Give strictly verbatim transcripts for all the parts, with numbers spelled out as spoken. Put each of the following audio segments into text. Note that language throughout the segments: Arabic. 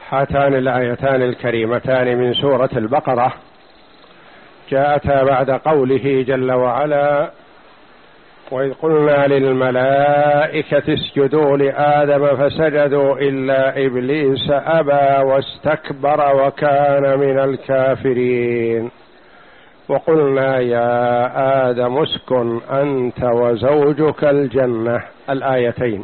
هاتان الآيتان الكريمتان من سورة البقرة جاءتا بعد قوله جل وعلا: وإذ قلنا للملائكة اسجدوا لآدم فسجدوا إلا إبليس أبى واستكبر وكان من الكافرين وقلنا يا آدم اسكن أنت وزوجك الجنة. الآيتين.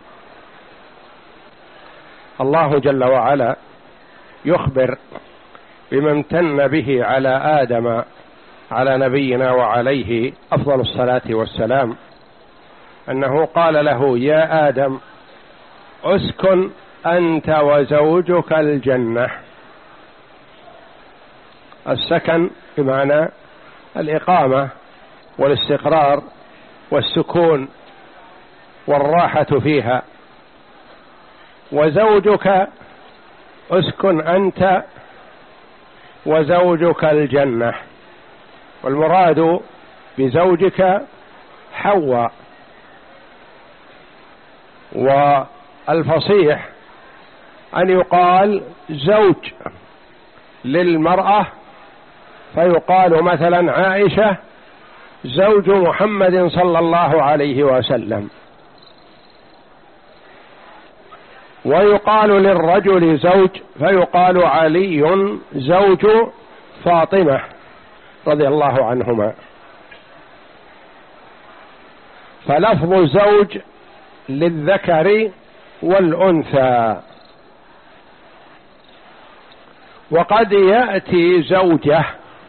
الله جل وعلا يخبر بما امتن به على آدم على نبينا وعليه أفضل الصلاة والسلام، أنه قال له: يا آدم اسكن أنت وزوجك الجنة. السكن بمعنى الإقامة والاستقرار والسكون والراحة فيها، وزوجك اسكن أنت وزوجك الجنة، والمراد بزوجك حواء. والفصيح أن يقال زوج للمرأة، فيقال مثلا عائشة زوج محمد صلى الله عليه وسلم، ويقال للرجل زوج فيقال علي زوج فاطمة رضي الله عنهما. فلفظ زوج للذكر والأنثى، وقد يأتي زوجة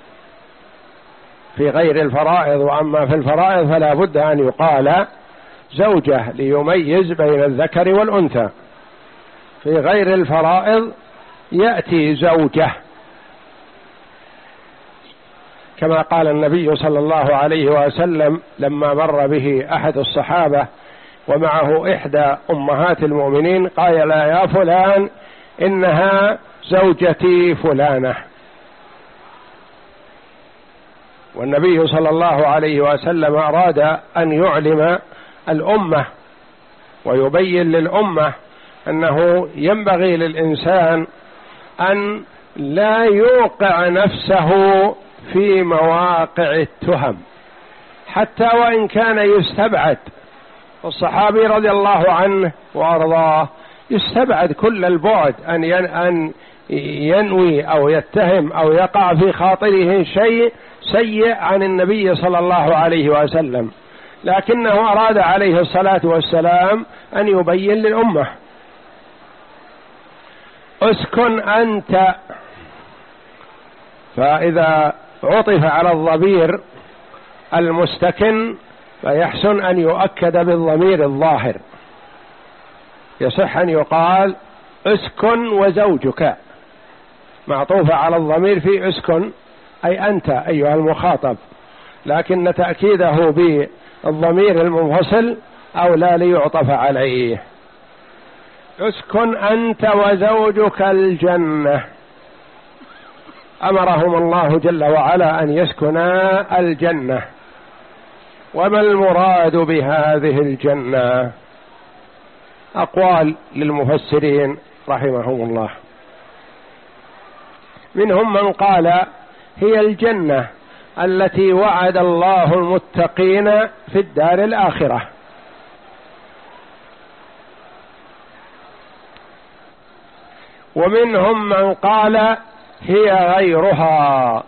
في غير الفرائض، وأما في الفرائض فلا بد أن يقال زوجة ليميز بين الذكر والأنثى. في غير الفرائض يأتي زوجة، كما قال النبي صلى الله عليه وسلم لما مر به أحد الصحابة ومعه إحدى أمهات المؤمنين، قال: لا يا فلان إنها زوجتي فلانة. والنبي صلى الله عليه وسلم أراد أن يعلم الأمة ويبين للأمة أنه ينبغي للإنسان أن لا يوقع نفسه في مواقع التهم حتى وإن كان يستبعد. الصحابي رضي الله عنه وأرضاه يستبعد كل البعد أن أن ينوي أو يتهم أو يقع في خاطره شيء سيء عن النبي صلى الله عليه وسلم، لكنه أراد عليه الصلاة والسلام أن يبين للأمة: اسكن أنت. فإذا عطف على الضمير المستكن فيحسن أن يؤكد بالضمير الظاهر، يصح أن يقال اسكن وزوجك، معطوف على الضمير في اسكن أي أنت أيها المخاطب، لكن تأكيده بالضمير المنفصل أولى ليعطف عليه. اسكن أنت وزوجك الجنة. أمرهم الله جل وعلا أن يسكنا الجنة. وما المراد بهذه الجنة؟ أقوال للمفسرين رحمهم الله، منهم من قال: هي الجنة التي وعد الله المتقين في الدار الآخرة. ومنهم من قال: هي غيرها.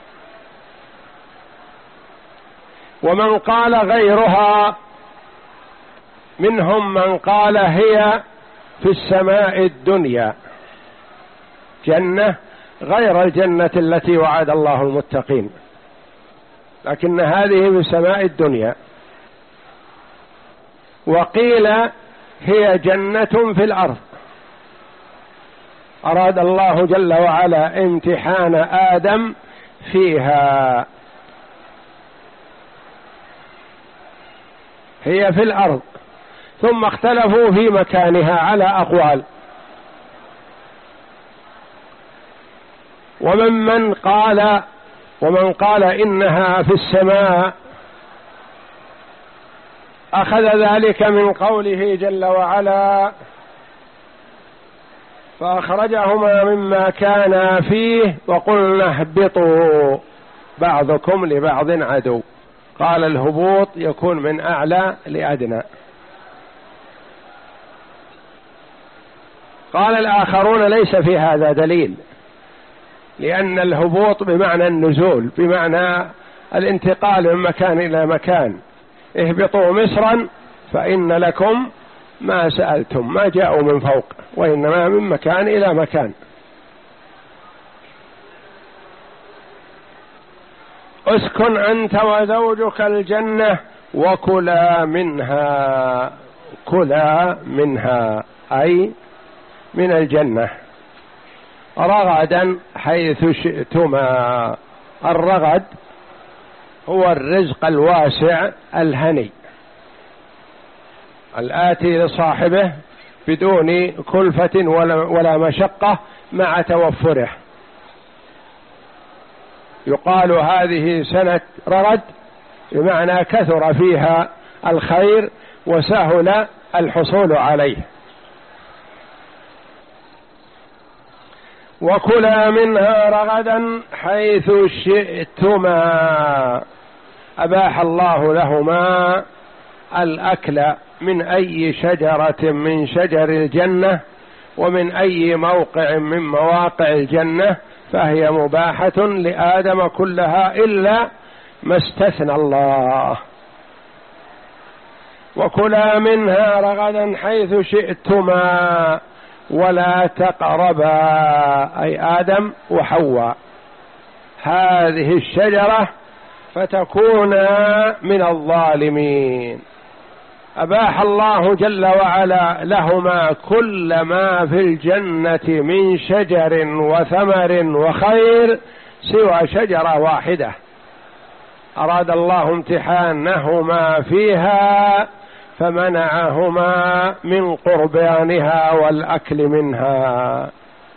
ومن قال غيرها منهم من قال هي في السماء الدنيا، جنة غير الجنة التي وعد الله المتقين، لكن هذه في السماء الدنيا. وقيل هي جنة في الأرض، أراد الله جل وعلا امتحان آدم فيها. هي في الأرض، ثم اختلفوا في مكانها على أقوال. ومن من قال ومن قال إنها في السماء أخذ ذلك من قوله جل وعلا: فأخرجهما مما كانا فيه وقلنا اهبطوا بعضكم لبعض عدو. قال الهبوط يكون من أعلى لأدنى. قال الآخرون ليس في هذا دليل، لأن الهبوط بمعنى النزول، بمعنى الانتقال من مكان إلى مكان. اهبطوا مصرا فإن لكم ما سألتم، ما جاءوا من فوق وإنما من مكان إلى مكان. اسكن أنت وزوجك الجنة وكلا منها، كلا منها أي من الجنة رغدا حيث شئتما. الرغد هو الرزق الواسع الهني الآتي لصاحبه بدون كلفة ولا مشقة مع توفره. يقال هذه سنة رغد بمعنى كثر فيها الخير وسهل الحصول عليه. وكلا منها رغدا حيث شئتما. أباح الله لهما الأكل من أي شجرة من شجر الجنة ومن أي موقع من مواقع الجنة، فهي مباحة لآدم كلها إلا ما استثنى الله. وكلا منها رغدا حيث شئتما ولا تقربا، أي آدم وحواء، هذه الشجرة فتكونا من الظالمين. أباح الله جل وعلا لهما كل ما في الجنة من شجر وثمر وخير سوى شجرة واحدة أراد الله امتحانهما فيها فمنعهما من قربانها والأكل منها.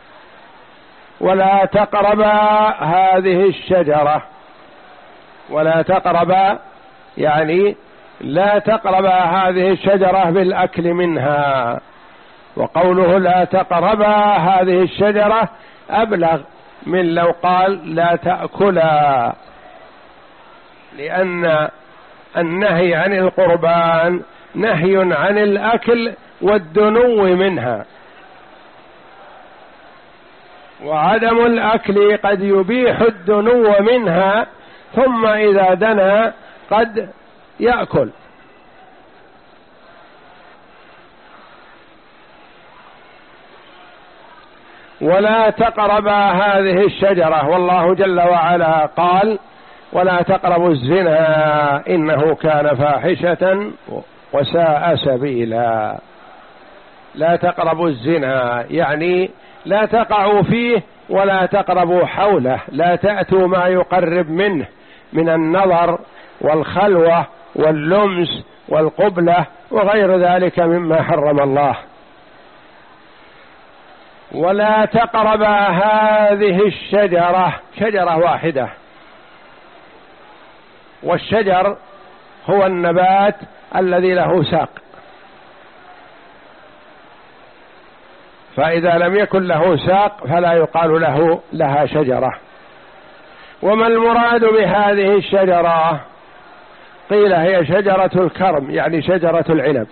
ولا تقربا هذه الشجرة، ولا تقربا يعني لا تقربا هذه الشجرة بالأكل منها. وقوله لا تقربا هذه الشجرة أبلغ من لو قال لا تأكلا، لأن النهي عن القربان نهي عن الأكل والدنو منها، وعدم الأكل قد يبيح الدنو منها، ثم إذا دنا قد يأكل. ولا تقربا هذه الشجرة، والله جل وعلا قال ولا تقربوا الزنا إنه كان فاحشة وساء سبيلا. لا تقربوا الزنا يعني لا تقعوا فيه ولا تقربوا حوله، لا تأتوا ما يقرب منه من النظر والخلوة واللمس والقبلة وغير ذلك مما حرم الله. ولا تقربا هذه الشجرة، شجرة واحدة، والشجر هو النبات الذي له ساق، فإذا لم يكن له ساق فلا يقال له لها شجرة. وما المراد بهذه الشجرة؟ قيل هي شجرة الكرم يعني شجرة العنب،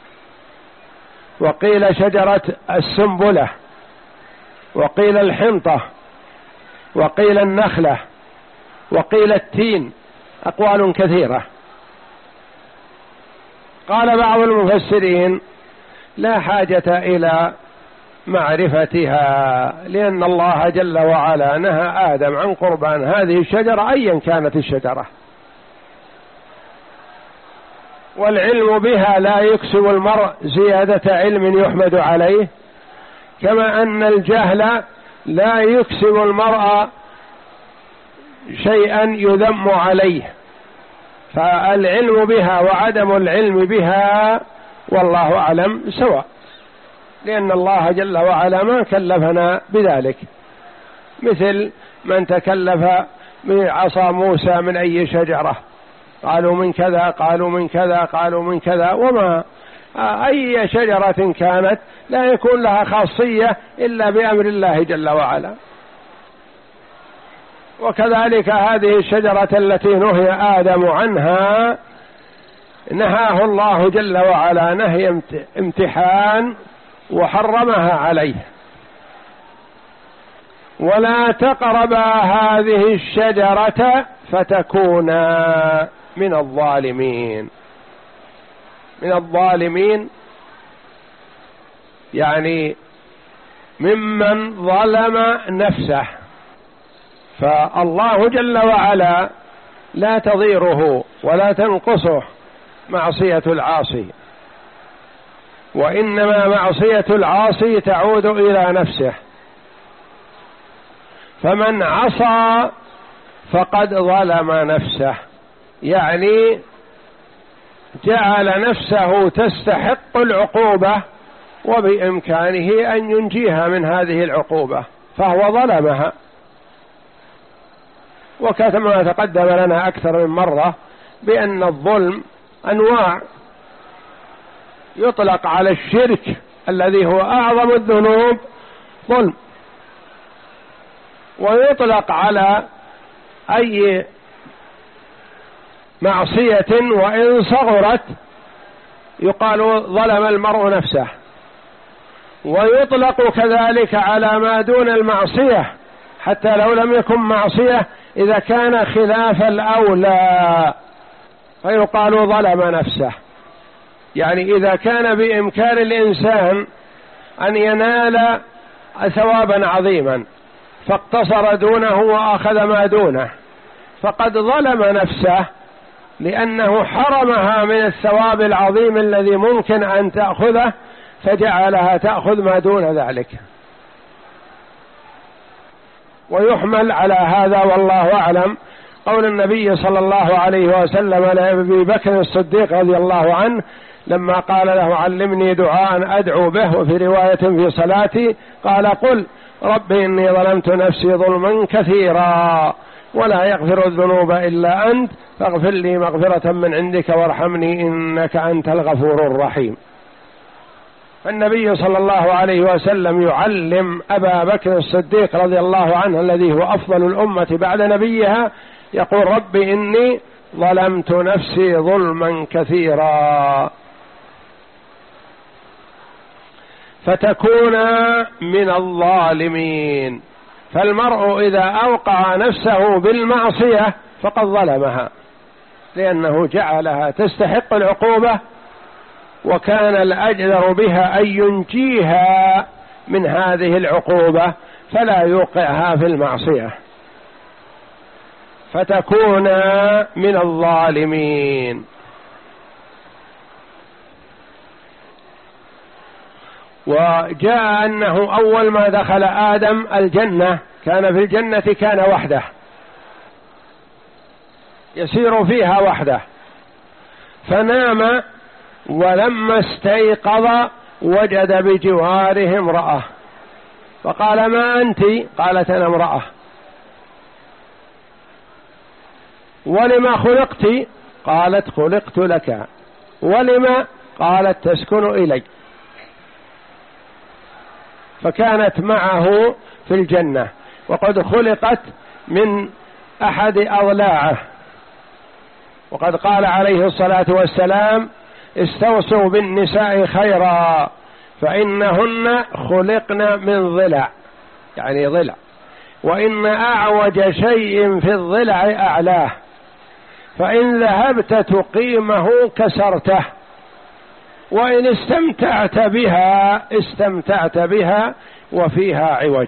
وقيل شجرة السنبلة، وقيل الحنطة، وقيل النخلة، وقيل التين، أقوال كثيرة. قال بعض المفسرين لا حاجة إلى معرفتها، لأن الله جل وعلا نهى آدم عن قربان هذه الشجرة أيا كانت الشجرة، والعلم بها لا يكسب المرء زيادة علم يحمد عليه، كما أن الجهل لا يكسب المرء شيئا يذم عليه. فالعلم بها وعدم العلم بها والله أعلم سواء، لأن الله جل وعلا ما كلفنا بذلك، مثل من تكلف بعصا موسى من أي شجرة، قالوا من كذا قالوا من كذا قالوا من كذا، وما أي شجرة كانت لا يكون لها خاصية إلا بأمر الله جل وعلا. وكذلك هذه الشجرة التي نهي آدم عنها نهاه الله جل وعلا نهي امتحان وحرمها عليه: ولا تقربا هذه الشجرة فتكونا من الظالمين. من الظالمين يعني ممن ظلم نفسه، فالله جل وعلا لا تضيره ولا تنقصه معصية العاصي، وإنما معصية العاصي تعود إلى نفسه. فمن عصى فقد ظلم نفسه، يعني جعل نفسه تستحق العقوبة وبإمكانه أن ينجيها من هذه العقوبة، فهو ظلمها. وكما تقدم لنا أكثر من مرة بأن الظلم أنواع، يطلق على الشرك الذي هو أعظم الذنوب ظلم، ويطلق على أي معصية وإن صغرت يقال ظلم المرء نفسه، ويطلق كذلك على ما دون المعصية حتى لو لم يكن معصية إذا كان خلاف الأولى فيقال ظلم نفسه. يعني إذا كان بإمكان الإنسان أن ينال ثوابا عظيما فاقتصر دونه وأخذ ما دونه فقد ظلم نفسه، لأنه حرمها من الثواب العظيم الذي ممكن أن تأخذه فجعلها تأخذ ما دون ذلك. ويحمل على هذا والله أعلم قول النبي صلى الله عليه وسلم لأبي بكر الصديق رضي الله عنه لما قال له: علمني دعاء أدعو به، وفي رواية في صلاتي قال: قل رب إني ظلمت نفسي ظلما كثيرا ولا يغفر الذنوب إلا أنت فاغفر لي مغفرة من عندك وارحمني إنك أنت الغفور الرحيم. فالنبي صلى الله عليه وسلم يعلم أبا بكر الصديق رضي الله عنه الذي هو أفضل الأمة بعد نبيها، يقول: رب إني ظلمت نفسي ظلما كثيرا فتكون من الظالمين. فالمرء إذا أوقع نفسه بالمعصية فقد ظلمها، لأنه جعلها تستحق العقوبة، وكان الأجدر بها أن ينجيها من هذه العقوبة فلا يوقعها في المعصية، فتكون من الظالمين. وجاء أنه أول ما دخل آدم الجنة كان في الجنة كان وحده يسير فيها وحده، فنام ولما استيقظ وجد بجواره امرأة فقال: ما أنت؟ قالت: أنا امرأة. ولما خلقت؟ قالت: خلقت لك. ولما؟ قالت: تسكن إلي. فكانت معه في الجنة، وقد خلقت من أحد أضلاعه، وقد قال عليه الصلاة والسلام: استوصوا بالنساء خيرا فإنهن خلقن من ضلع، يعني ضلع، وإن أعوج شيء في الضلع أعلاه، فإن ذهبت تقيمه كسرته، وإن استمتعت بها استمتعت بها وفيها عوج.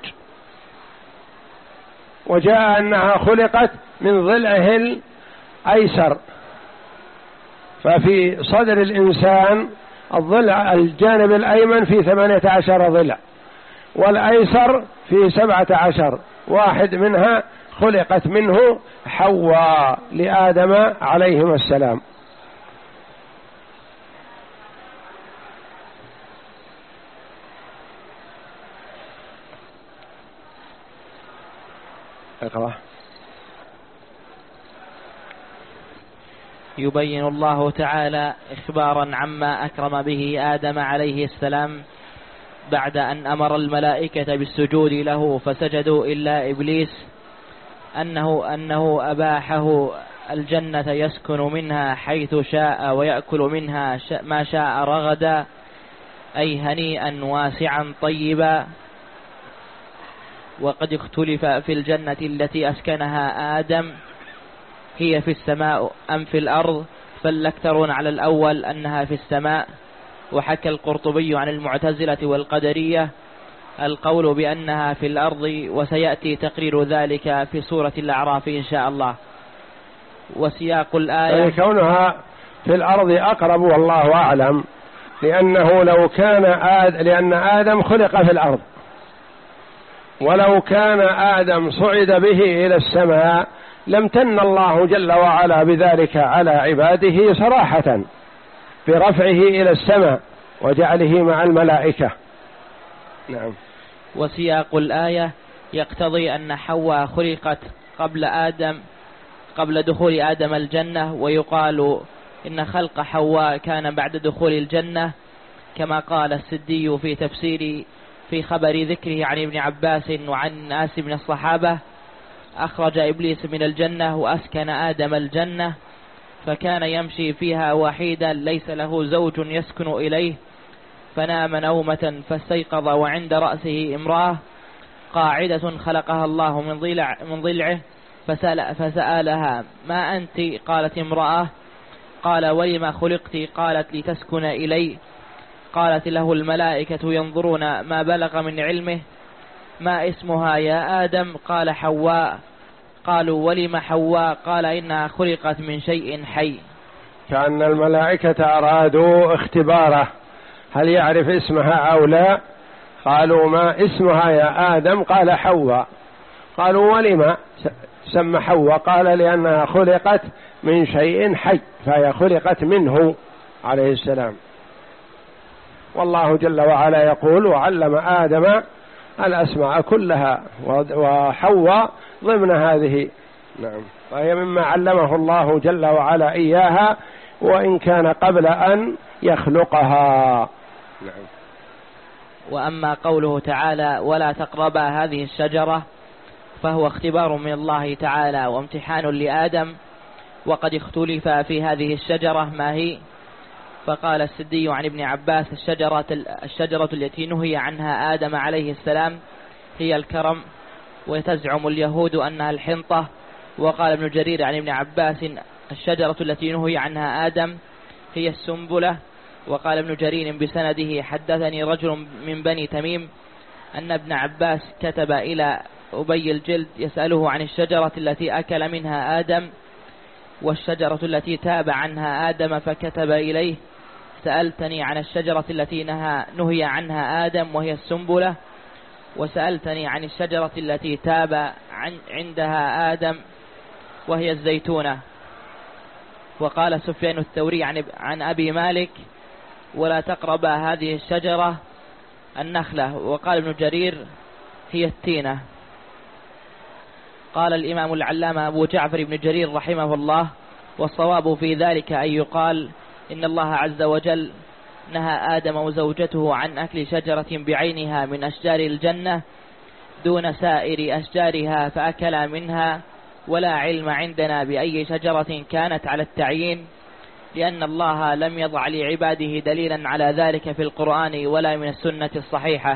وجاء أنها خلقت من ضلعه الأيسر، ففي صدر الإنسان الضلع الجانب الأيمن في ثمانية عشر ضلع، والأيسر في سبعة عشر، واحد منها خلقت منه حواء لآدم عليهما السلام. اقرأ. يبين الله تعالى إخبارا عما أكرم به آدم عليه السلام بعد أن أمر الملائكة بالسجود له فسجدوا إلا إبليس أنه, أنه أباحه الجنة يسكن منها حيث شاء ويأكل منها ما شاء رغدا، أي هنيئا واسعا طيبا. وقد اختلف في الجنة التي أسكنها آدم هي في السماء أم في الأرض، فالأكثرون على الأول أنها في السماء. وحكى القرطبي عن المعتزلة والقدرية القول بأنها في الأرض، وسيأتي تقرير ذلك في سورة الأعراف إن شاء الله. وسياق الآية يعني كونها في الأرض أقرب والله أعلم، لأنه لو كان آد... لأن آدم خلق في الأرض، ولو كان آدم صعد به إلى السماء لم تن الله جل وعلا بذلك على عباده صراحة برفعه إلى السماء وجعله مع الملائكة. نعم. وسياق الآية يقتضي أن حواء خلقت قبل آدم قبل دخول آدم الجنة، ويقال إن خلق حواء كان بعد دخول الجنة، كما قال السدي في تفسير في خبر ذكره عن ابن عباس وعن ناس من الصحابة: أخرج إبليس من الجنة وأسكن آدم الجنة، فكان يمشي فيها وحيدا ليس له زوج يسكن إليه، فنام نومة فاستيقظ وعند رأسه امرأة قاعدة خلقها الله من ضلع من ضلعه، فسأل فسألها: ما أنت؟ قالت: امرأة. قال: ولما خلقت؟ قالت: لتسكن إلي. قالت له الملائكة ينظرون ما بلغ من علمه: ما اسمها يا آدم؟ قال: حواء. قالوا: ولم حواء؟ قال: إنها خلقت من شيء حي. كأن الملائكة أرادوا اختباره هل يعرف اسمها أو لا. قالوا: ما اسمها يا آدم؟ قال: حواء. قالوا: ولم سمى حواء؟ قال: لأنها خلقت من شيء حي، فهي خلقت منه عليه السلام. والله جل وعلا يقول: وعلم آدم الأسماء كلها، وحواء ضمن هذه. نعم. وهي مما علمه الله جل وعلا إياها، وإن كان قبل أن يخلقها. نعم. وأما قوله تعالى: ولا تقربا هذه الشجرة، فهو اختبار من الله تعالى وامتحان لآدم، وقد اختلف في هذه الشجرة ما هي. فقال السدي عن ابن عباس: الشجرة, الشجرة التي نهي عنها آدم عليه السلام هي الكرم، وتزعم اليهود أنها الحنطة. وقال ابن جرير عن ابن عباس: الشجرة التي نهي عنها آدم هي السنبلة. وقال ابن جرير بسنده: حدثني رجل من بني تميم أن ابن عباس كتب إلى أبي الجلد يسأله عن الشجرة التي أكل منها آدم والشجرة التي تاب عنها آدم، فكتب إليه: سألتني عن الشجرة التي نهى نهي عنها آدم وهي السنبلة، وسألتني عن الشجرة التي تاب عن عندها آدم وهي الزيتونة. وقال سفيان الثوري عن, عن أبي مالك: ولا تقرب هذه الشجرة النخلة. وقال ابن جرير: هي التينة. قال الإمام العلامة أبو جعفر بن جرير رحمه الله: والصواب في ذلك أن يقال إن الله عز وجل نهى آدم وزوجته عن أكل شجرة بعينها من أشجار الجنة دون سائر أشجارها فأكلا منها، ولا علم عندنا بأي شجرة كانت على التعيين، لأن الله لم يضع لعباده دليلا على ذلك في القرآن ولا من السنة الصحيحة.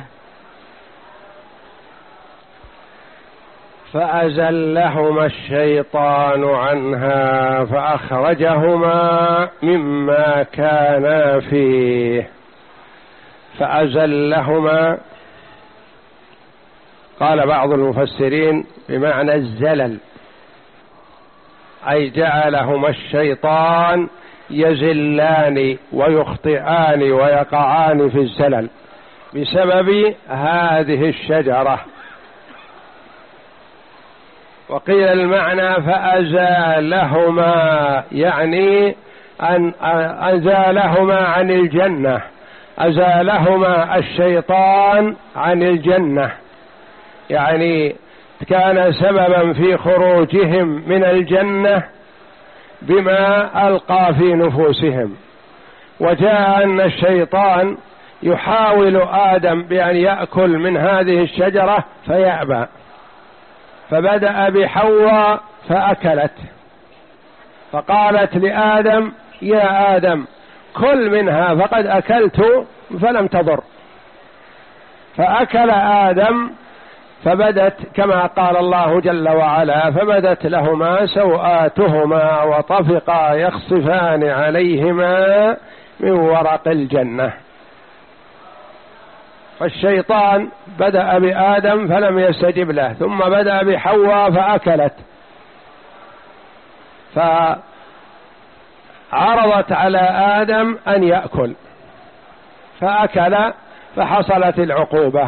فأزلهما الشيطان عنها فأخرجهما مما كانا فيه. فأزلهما قال بعض المفسرين بمعنى الزلل، أي جعلهما الشيطان يزلان ويخطئان ويقعان في الزلل بسبب هذه الشجرة. وقيل المعنى فأزالهما، يعني أن أزالهما عن الجنة، أزالهما الشيطان عن الجنة، يعني كان سببا في خروجهم من الجنة بما ألقى في نفوسهم. وجاء أن الشيطان يحاول آدم بأن يأكل من هذه الشجرة فيأبى، فبدأ بحواء فأكلت، فقالت لآدم: يا آدم كل منها فقد أكلت فلم تضر. فأكل آدم فبدت كما قال الله جل وعلا: فبدت لهما سوآتهما وطفقا يخصفان عليهما من ورق الجنة. فالشيطان بدأ بآدم فلم يستجب له، ثم بدأ بحواء فأكلت، فعرضت على آدم أن يأكل فأكل، فحصلت العقوبة.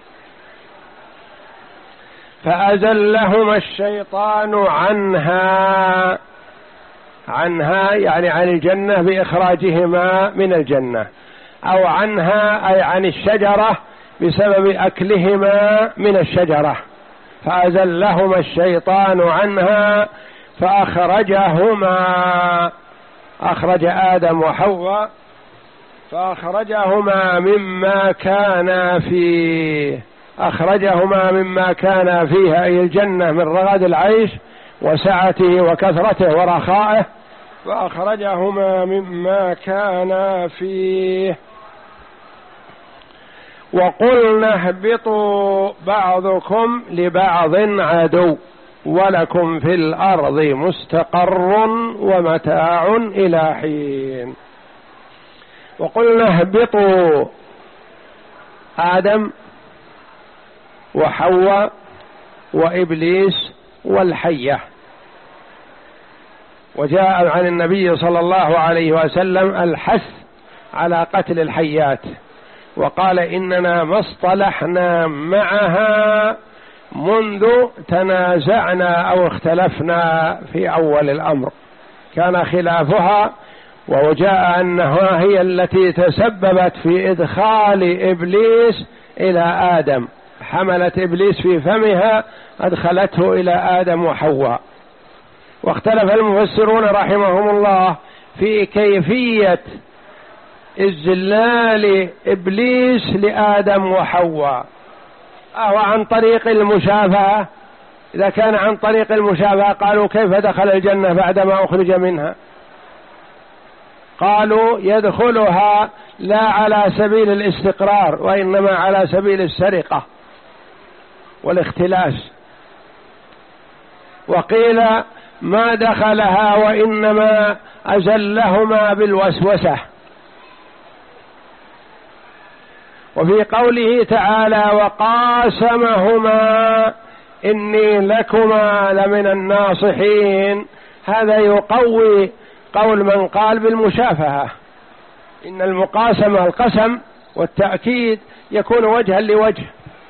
فأزلهما الشيطان عنها، عنها يعني عن الجنة بإخراجهما من الجنة، أو عنها أي عن الشجرة بسبب أكلهما من الشجرة. فأزلهما الشيطان عنها فأخرجهما، أخرج آدم وحواء فأخرجهما مما كانا فيه، أخرجهما مما كانا فيها أي الجنة من رغد العيش وسعته وكثرته ورخائه، فأخرجهما مما كانا فيه. وقلنا اهبطوا بعضكم لبعض عدو ولكم في الأرض مستقر ومتاع إلى حين. وقلنا اهبطوا، آدم وحواء وإبليس والحية. وجاء عن النبي صلى الله عليه وسلم الحث على قتل الحيات، وقال: إننا ما اصطلحنا معها منذ تنازعنا أو اختلفنا في أول الأمر، كان خلافها. وجاء أنها هي التي تسببت في إدخال إبليس إلى آدم، حملت إبليس في فمها أدخلته إلى آدم وحواء. واختلف المفسرون رحمهم الله في كيفية إذلال إبليس لآدم وحواء، أو عن طريق المشافهة. إذا كان عن طريق المشافهة قالوا: كيف دخل الجنة بعدما أخرج منها؟ قالوا: يدخلها لا على سبيل الاستقرار، وإنما على سبيل السرقة والاختلاس. وقيل: ما دخلها وإنما أزلهما بالوسوسة. وفي قوله تعالى: وقاسمهما إني لكما لمن الناصحين، هذا يقوي قول من قال بالمشافهة. إن المقاسمة القسم والتأكيد يكون وجها لوجه.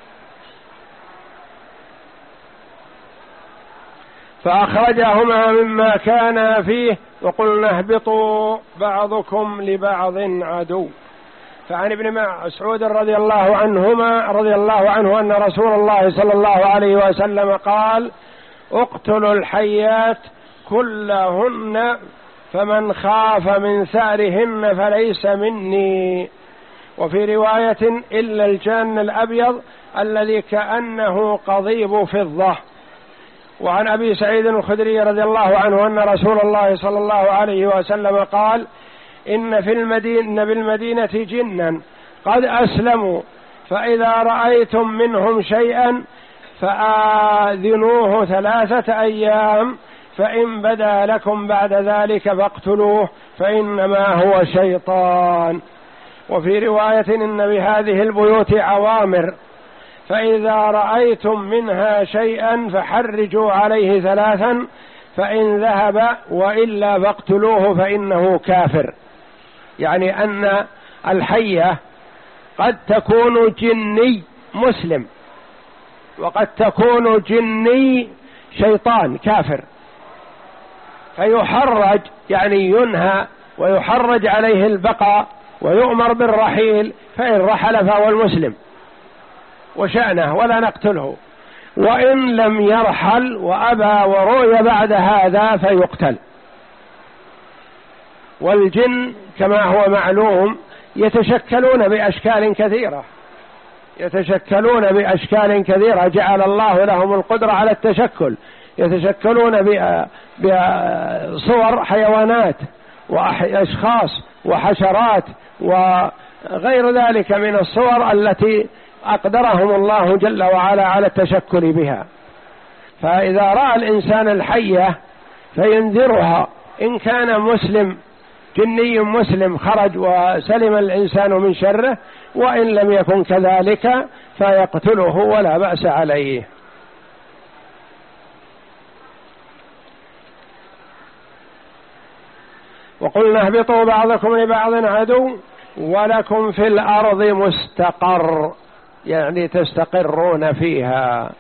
فأخرجهما مما كانا فيه وقلنا اهبطوا بعضكم لبعض عدو. فعن ابن مسعود رضي الله عنهما رضي الله عنه أن رسول الله صلى الله عليه وسلم قال: اقتلوا الحيات كلهن فمن خاف من ثأرهن فليس مني. وفي رواية: إلا الجان الأبيض الذي كأنه قضيب فضة. وعن أبي سعيد الخدري رضي الله عنه أن رسول الله صلى الله عليه وسلم قال: إن في المدينة بالمدينة جنا قد أسلموا، فإذا رأيتم منهم شيئا فآذنوه ثلاثة أيام، فإن بدا لكم بعد ذلك فاقتلوه فإنما هو شيطان. وفي رواية: إن بهذه البيوت عوامر، فإذا رأيتم منها شيئا فحرجوا عليه ثلاثا، فإن ذهب وإلا فاقتلوه فإنه كافر. يعني أن الحية قد تكون جني مسلم، وقد تكون جني شيطان كافر، فيحرج يعني ينهى ويحرج عليه البقاء ويؤمر بالرحيل، فإن رحل فهو المسلم وشأنه ولا نقتله، وإن لم يرحل وأبى ورؤي بعد هذا فيقتل. والجن كما هو معلوم يتشكلون بأشكال كثيرة يتشكلون بأشكال كثيرة جعل الله لهم القدرة على التشكل، يتشكلون بصور حيوانات وأشخاص وحشرات وغير ذلك من الصور التي أقدرهم الله جل وعلا على التشكل بها. فإذا رأى الإنسان الحية فينذرها، إن كان مسلم جني مسلم خرج وسلم الإنسان من شره، وإن لم يكن كذلك فيقتله ولا بأس عليه. وقلنا اهبطوا بعضكم لبعض عدو ولكم في الأرض مستقر، يعني تستقرون فيها،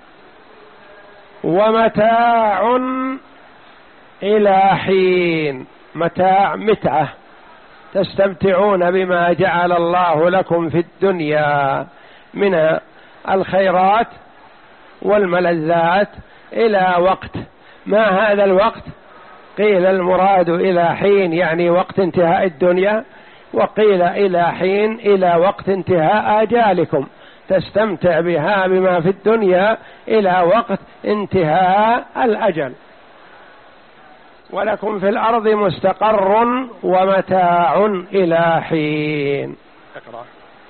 ومتاع إلى حين، متاع متعة تستمتعون بما جعل الله لكم في الدنيا من الخيرات والملذات إلى وقت. ما هذا الوقت؟ قيل المراد إلى حين يعني وقت انتهاء الدنيا، وقيل إلى حين إلى وقت انتهاء آجالكم، تستمتع بها بما في الدنيا إلى وقت انتهاء الأجل. ولكم في الأرض مستقر ومتاع إلى حين. اقرأ.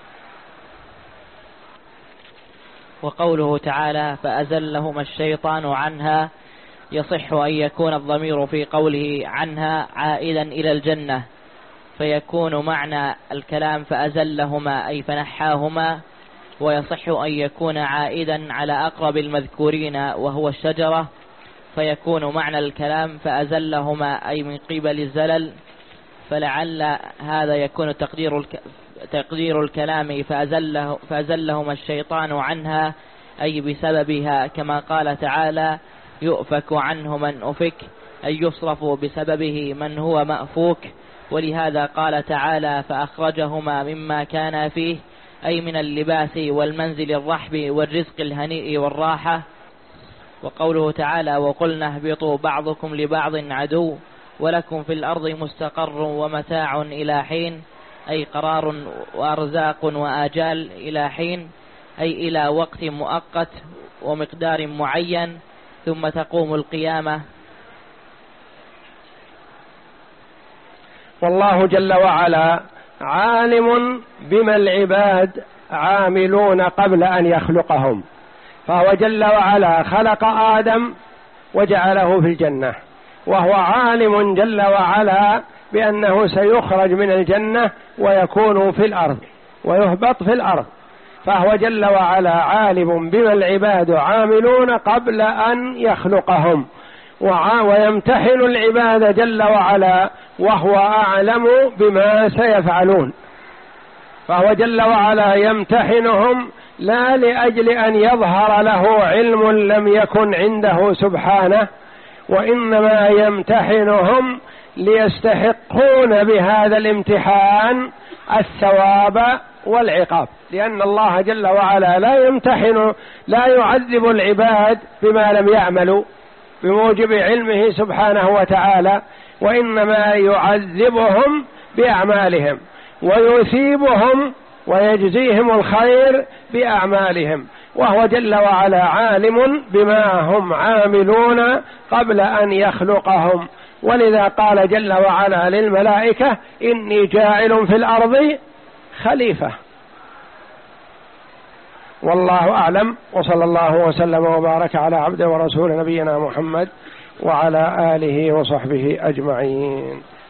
وقوله تعالى فأزلهما الشيطان عنها، يصح أن يكون الضمير في قوله عنها عائدا إلى الجنة، فيكون معنى الكلام فأزلهما أي فنحاهما، ويصح أن يكون عائدا على أقرب المذكورين وهو الشجرة، فيكون معنى الكلام فأزلهما أي من قبل الزلل، فلعل هذا يكون تقدير الك... تقدير الكلام فأزله... فأزلهما الشيطان عنها أي بسببها، كما قال تعالى يؤفك عنه من أفك، أي يصرف بسببه من هو مأفوك. ولهذا قال تعالى فأخرجهما مما كان فيه، أي من اللباس والمنزل الرحب والرزق الهنيء والراحة. وقوله تعالى وقلنا اهبطوا بعضكم لبعض عدو ولكم في الأرض مستقر ومتاع إلى حين، أي قرار وأرزاق وآجال إلى حين، أي إلى وقت مؤقت ومقدار معين، ثم تقوم القيامة. والله جل وعلا عالم بما العباد عاملون قبل أن يخلقهم، فهو جل وعلا خلق آدم وجعله في الجنة، وهو عالم جل وعلا بأنه سيخرج من الجنة ويكون في الأرض ويهبط في الأرض، فهو جل وعلا عالم بما العباد عاملون قبل أن يخلقهم، ويمتحن العباد جل وعلا وهو أعلم بما سيفعلون. فهو جل وعلا يمتحنهم لا لأجل أن يظهر له علم لم يكن عنده سبحانه، وإنما يمتحنهم ليستحقون بهذا الامتحان الثواب والعقاب، لأن الله جل وعلا لا يمتحن لا يعذب العباد بما لم يعملوا بموجب علمه سبحانه وتعالى، وإنما يعذبهم بأعمالهم ويثيبهم ويجزيهم الخير بأعمالهم، وهو جل وعلا عالم بما هم عاملون قبل أن يخلقهم. ولذا قال جل وعلا للملائكة إني جاعل في الأرض خليفة. والله أعلم، وصلى الله وسلم وبارك على عبده ورسول نبينا محمد وعلى آله وصحبه أجمعين.